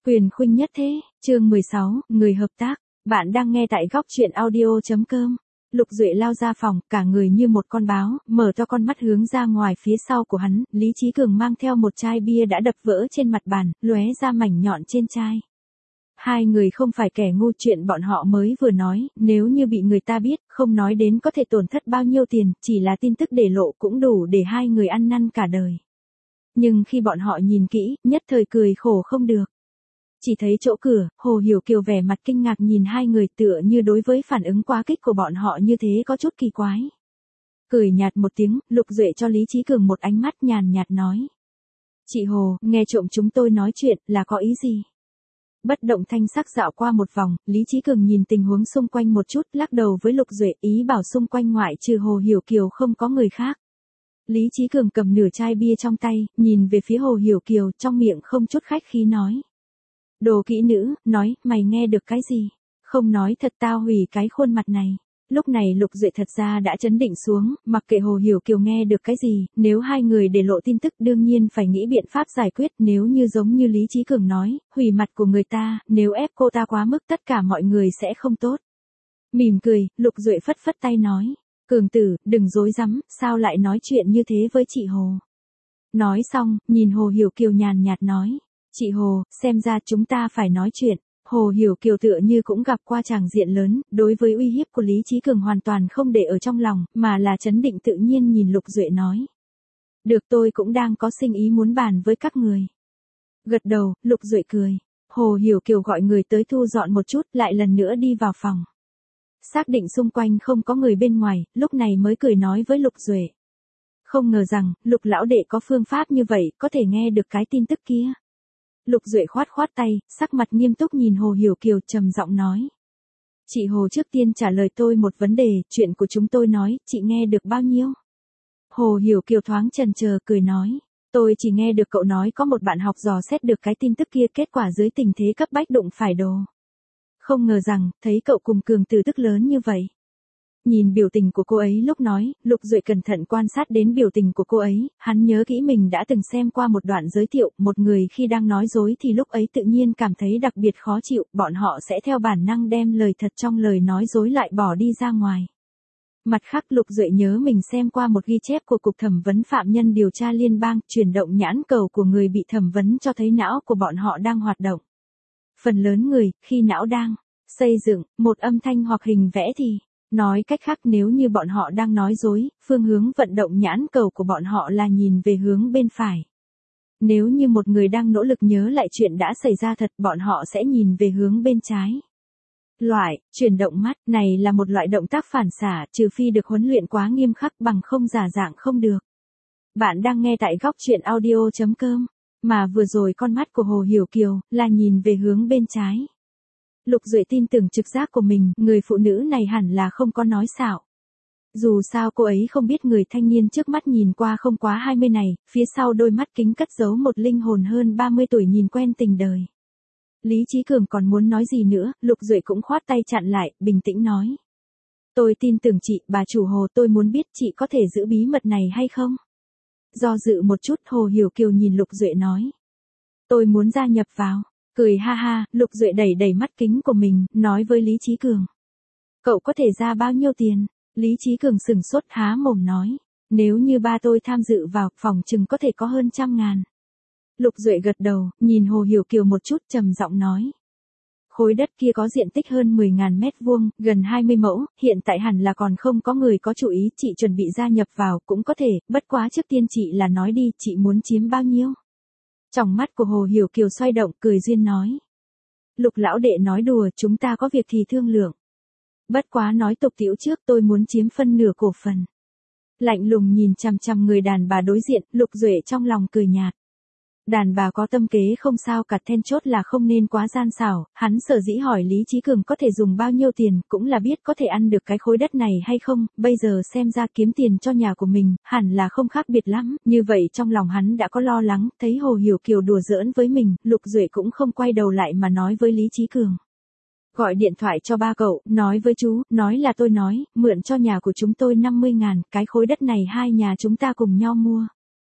Quyền khuynh nhất thế, chương 16, người hợp tác. Bạn đang nghe tại góc truyện audio.com. Lục Duệ lao ra phòng, cả người như một con báo, mở to con mắt hướng ra ngoài phía sau của hắn, Lý Chí Cường mang theo một chai bia đã đập vỡ trên mặt bàn, lóe ra mảnh nhọn trên chai. Hai người không phải kẻ ngu, chuyện bọn họ mới vừa nói, nếu như bị người ta biết, không nói đến có thể tổn thất bao nhiêu tiền, chỉ là tin tức để lộ cũng đủ để hai người ăn năn cả đời. Nhưng khi bọn họ nhìn kỹ, nhất thời cười khổ không được. Chỉ thấy chỗ cửa, Hồ Hiểu Kiều vẻ mặt kinh ngạc nhìn hai người, tựa như đối với phản ứng quá kích của bọn họ như thế có chút kỳ quái. Cười nhạt một tiếng, Lục Duệ cho Lý Chí Cường một ánh mắt nhàn nhạt nói. Chị Hồ, nghe trộm chúng tôi nói chuyện, là có ý gì? Bất động thanh sắc dạo qua một vòng, Lý Chí Cường nhìn tình huống xung quanh một chút, lắc đầu với Lục Duệ, ý bảo xung quanh ngoại trừ Hồ Hiểu Kiều không có người khác. Lý Chí Cường cầm nửa chai bia trong tay, nhìn về phía Hồ Hiểu Kiều, trong miệng không chút khách khí nói. Đồ kỹ nữ, nói, mày nghe được cái gì? Không nói thật tao hủy cái khuôn mặt này. Lúc này Lục Duệ thật ra đã chấn định xuống, mặc kệ Hồ Hiểu Kiều nghe được cái gì, nếu hai người để lộ tin tức đương nhiên phải nghĩ biện pháp giải quyết, nếu như giống như Lý Chí Cường nói, hủy mặt của người ta, nếu ép cô ta quá mức tất cả mọi người sẽ không tốt. Mỉm cười, Lục Duệ phất phất tay nói, Cường tử, đừng dối rắm, sao lại nói chuyện như thế với chị Hồ? Nói xong, nhìn Hồ Hiểu Kiều nhàn nhạt nói. Chị Hồ, xem ra chúng ta phải nói chuyện. Hồ Hiểu Kiều tựa như cũng gặp qua tràng diện lớn, đối với uy hiếp của Lý Chí Cường hoàn toàn không để ở trong lòng, mà là trấn định tự nhiên nhìn Lục Duệ nói. Được, tôi cũng đang có sinh ý muốn bàn với các người. Gật đầu, Lục Duệ cười. Hồ Hiểu Kiều gọi người tới thu dọn một chút, lại lần nữa đi vào phòng. Xác định xung quanh không có người bên ngoài, lúc này mới cười nói với Lục Duệ. Không ngờ rằng, Lục lão đệ có phương pháp như vậy, có thể nghe được cái tin tức kia. Lục Duệ khoát khoát tay, sắc mặt nghiêm túc nhìn Hồ Hiểu Kiều trầm giọng nói. Chị Hồ trước tiên trả lời tôi một vấn đề, chuyện của chúng tôi nói, chị nghe được bao nhiêu? Hồ Hiểu Kiều thoáng chần chờ cười nói. Tôi chỉ nghe được cậu nói có một bạn học dò xét được cái tin tức kia, kết quả dưới tình thế cấp bách đụng phải đồ. Không ngờ rằng, thấy cậu cùng Cường tử tức lớn như vậy. Nhìn biểu tình của cô ấy lúc nói, Lục Duệ cẩn thận quan sát đến biểu tình của cô ấy, hắn nhớ kỹ mình đã từng xem qua một đoạn giới thiệu, một người khi đang nói dối thì lúc ấy tự nhiên cảm thấy đặc biệt khó chịu, bọn họ sẽ theo bản năng đem lời thật trong lời nói dối lại bỏ đi ra ngoài. Mặt khác Lục Duệ nhớ mình xem qua một ghi chép của Cục Thẩm vấn Phạm nhân điều tra liên bang, chuyển động nhãn cầu của người bị thẩm vấn cho thấy não của bọn họ đang hoạt động. Phần lớn người, khi não đang xây dựng một âm thanh hoặc hình vẽ thì nói cách khác, nếu như bọn họ đang nói dối, phương hướng vận động nhãn cầu của bọn họ là nhìn về hướng bên phải. Nếu như một người đang nỗ lực nhớ lại chuyện đã xảy ra thật, bọn họ sẽ nhìn về hướng bên trái. Loại, chuyển động mắt, này là một loại động tác phản xạ, trừ phi được huấn luyện quá nghiêm khắc, bằng không giả dạng không được. Bạn đang nghe tại góc truyện audio.com, mà vừa rồi con mắt của Hồ Hiểu Kiều, là nhìn về hướng bên trái. Lục Duệ tin tưởng trực giác của mình, người phụ nữ này hẳn là không có nói xạo. Dù sao cô ấy không biết người thanh niên trước mắt nhìn qua không quá 20 này, phía sau đôi mắt kính cất giấu một linh hồn hơn 30 tuổi nhìn quen tình đời. Lý Chí Cường còn muốn nói gì nữa, Lục Duệ cũng khoát tay chặn lại, bình tĩnh nói. Tôi tin tưởng chị, bà chủ Hồ, tôi muốn biết chị có thể giữ bí mật này hay không? Do dự một chút, Hồ Hiểu Kiều nhìn Lục Duệ nói. Tôi muốn gia nhập vào. Cười ha ha, Lục Duệ đẩy đẩy mắt kính của mình, nói với Lý Chí Cường. Cậu có thể ra bao nhiêu tiền? Lý Chí Cường sừng sốt há mồm nói. Nếu như ba tôi tham dự vào, phòng chừng có thể có hơn 100.000. Lục Duệ gật đầu, nhìn Hồ Hiểu Kiều một chút trầm giọng nói. Khối đất kia có diện tích hơn 10.000 mét vuông, gần 20 mẫu, hiện tại hẳn là còn không có người có chủ ý, chị chuẩn bị gia nhập vào, cũng có thể, bất quá trước tiên chị là nói đi, chị muốn chiếm bao nhiêu? Trong mắt của Hồ Hiểu Kiều xoay động, cười duyên nói. Lục lão đệ nói đùa, chúng ta có việc thì thương lượng. Bất quá nói tục tĩu trước, tôi muốn chiếm phân nửa cổ phần. Lạnh lùng nhìn chằm chằm người đàn bà đối diện, Lục Duệ trong lòng cười nhạt. Đàn bà có tâm kế không sao cả, then chốt là không nên quá gian xảo, hắn sở dĩ hỏi Lý Chí Cường có thể dùng bao nhiêu tiền, cũng là biết có thể ăn được cái khối đất này hay không, bây giờ xem ra kiếm tiền cho nhà của mình, hẳn là không khác biệt lắm, như vậy trong lòng hắn đã có lo lắng, thấy Hồ Hiểu Kiều đùa giỡn với mình, Lục Duệ cũng không quay đầu lại mà nói với Lý Chí Cường. Gọi điện thoại cho ba cậu, nói với chú, nói là tôi nói, mượn cho nhà của chúng tôi 50.000, cái khối đất này hai nhà chúng ta cùng nhau mua.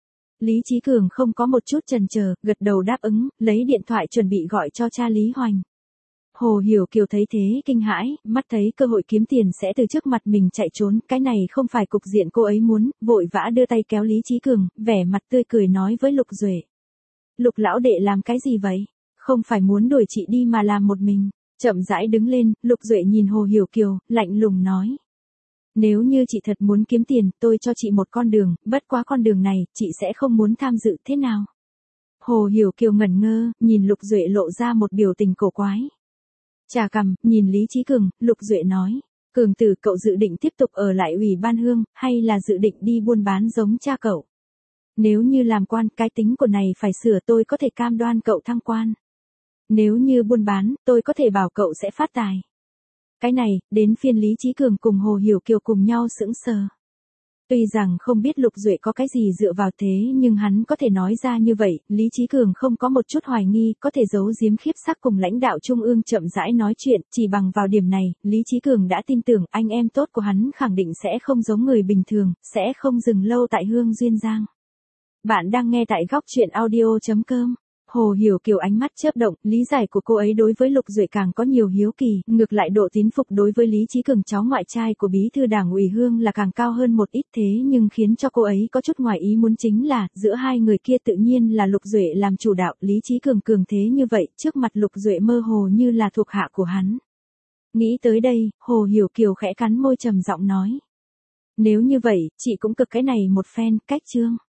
Lý Chí Cường không có một chút chần chờ, gật đầu đáp ứng, lấy điện thoại chuẩn bị gọi cho cha Lý Hoành. Hồ Hiểu Kiều thấy thế kinh hãi, mắt thấy cơ hội kiếm tiền sẽ từ trước mặt mình chạy trốn, cái này không phải cục diện cô ấy muốn, vội vã đưa tay kéo Lý Chí Cường, vẻ mặt tươi cười nói với Lục Duệ. Lục lão đệ làm cái gì vậy? Không phải muốn đuổi chị đi mà làm một mình. Chậm rãi đứng lên, Lục Duệ nhìn Hồ Hiểu Kiều, lạnh lùng nói. Nếu như chị thật muốn kiếm tiền, tôi cho chị một con đường, bất quá con đường này, chị sẽ không muốn tham dự thế nào? Hồ Hiểu Kiều ngẩn ngơ, nhìn Lục Duệ lộ ra một biểu tình cổ quái. Chà cằm, nhìn Lý Chí Cường, Lục Duệ nói. Cường tử, cậu dự định tiếp tục ở lại Ủy ban Hương, hay là dự định đi buôn bán giống cha cậu? Nếu như làm quan, cái tính của này phải sửa, tôi có thể cam đoan cậu thăng quan. Nếu như buôn bán, tôi có thể bảo cậu sẽ phát tài. Cái này, đến phiên Lý Chí Cường cùng Hồ Hiểu Kiều cùng nhau sững sờ. Tuy rằng không biết Lục Duệ có cái gì dựa vào thế nhưng hắn có thể nói ra như vậy, Lý Chí Cường không có một chút hoài nghi, có thể giấu giếm khiếp sắc cùng lãnh đạo trung ương chậm rãi nói chuyện, chỉ bằng vào điểm này, Lý Chí Cường đã tin tưởng anh em tốt của hắn khẳng định sẽ không giống người bình thường, sẽ không dừng lâu tại Hương Duyên Giang. Bạn đang nghe tại góc truyện audio.com. Hồ Hiểu Kiều ánh mắt chớp động, lý giải của cô ấy đối với Lục Duệ càng có nhiều hiếu kỳ, ngược lại độ tín phục đối với Lý Chí Cường cháu ngoại trai của bí thư đảng ủy Hương là càng cao hơn một ít, thế nhưng khiến cho cô ấy có chút ngoài ý muốn chính là, giữa hai người kia tự nhiên là Lục Duệ làm chủ đạo, Lý Chí Cường cường thế như vậy, trước mặt Lục Duệ mơ hồ như là thuộc hạ của hắn. Nghĩ tới đây, Hồ Hiểu Kiều khẽ cắn môi trầm giọng nói. Nếu như vậy, chị cũng cực cái này một phen, cách chương.